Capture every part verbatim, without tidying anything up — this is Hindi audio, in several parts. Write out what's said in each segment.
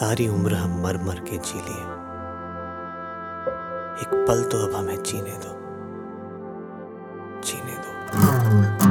सारी उम्र हम मर मर के जी लिए, एक पल तो अब हमें जीने दो, जीने दो।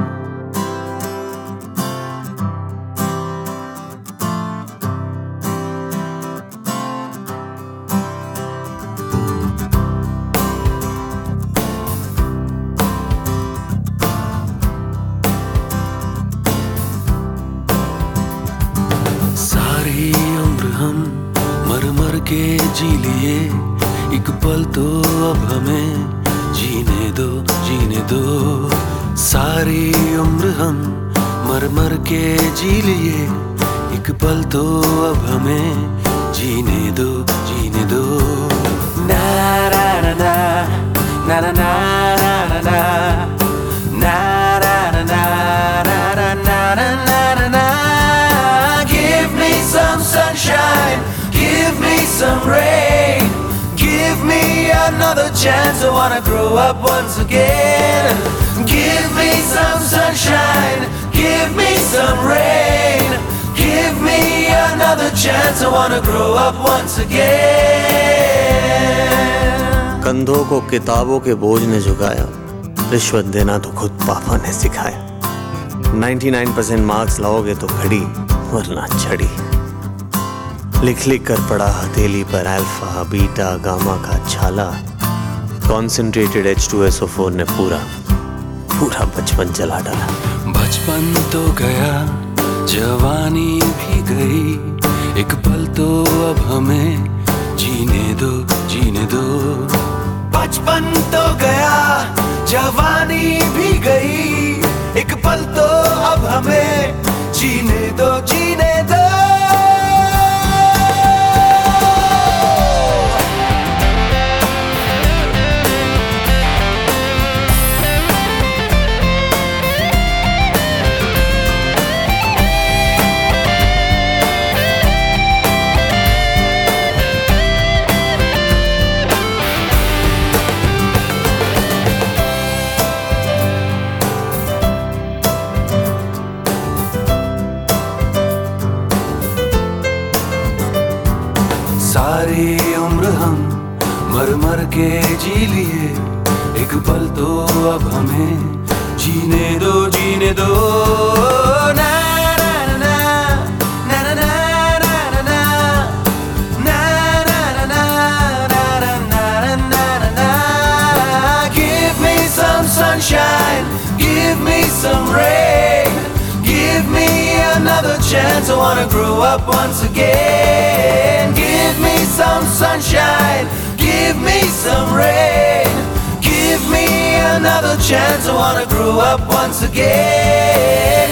सारी उम्र हम मर मर के जी लिए, एक पल तो अब हमें जीने दो, जीने दो। सारी उम्र हम मर मर के जी लिए, एक पल तो अब हमें जीने दो, जीने दो। ना ना ना ना ना ना ना ना ना ना ना ना ना ना। Give me some sunshine, give me some rain, give me another chance, I wanna grow up once again. Give me some sunshine, give me some rain, give me another chance, I wanna grow up once again. कंधों को किताबों के बोझ ने झुकाया, रिश्वत देना तो खुद पापा ने सिखाया। निन्यानवे परसेंट मार्क्स लाओगे तो घड़ी वरना छड़ी, लिख लिख कर पड़ा हथेली पर अल्फा बीटा गामा का छाला। Concentrated H two S O four ने पूरा पूरा बचपन जला डाला। बचपन तो गया, जवानी भी गई, एक पल तो अब हमें जीने दो, जीने दो। बचपन तो गया, जवानी भी गई, एक पल तो अब हमें जीने दो, जीने दो। सारी उम्र हम मर मर के जी लिए, एक पल तो अब हमें जीने दो, जीने दो। ना ना ना ना ना ना ना ना ना ना ना। Give me some sunshine, give me some rain, give me another chance, I wanna grow up once again. Give me some sunshine, give me some rain, give me another chance, I wanna grow up once again.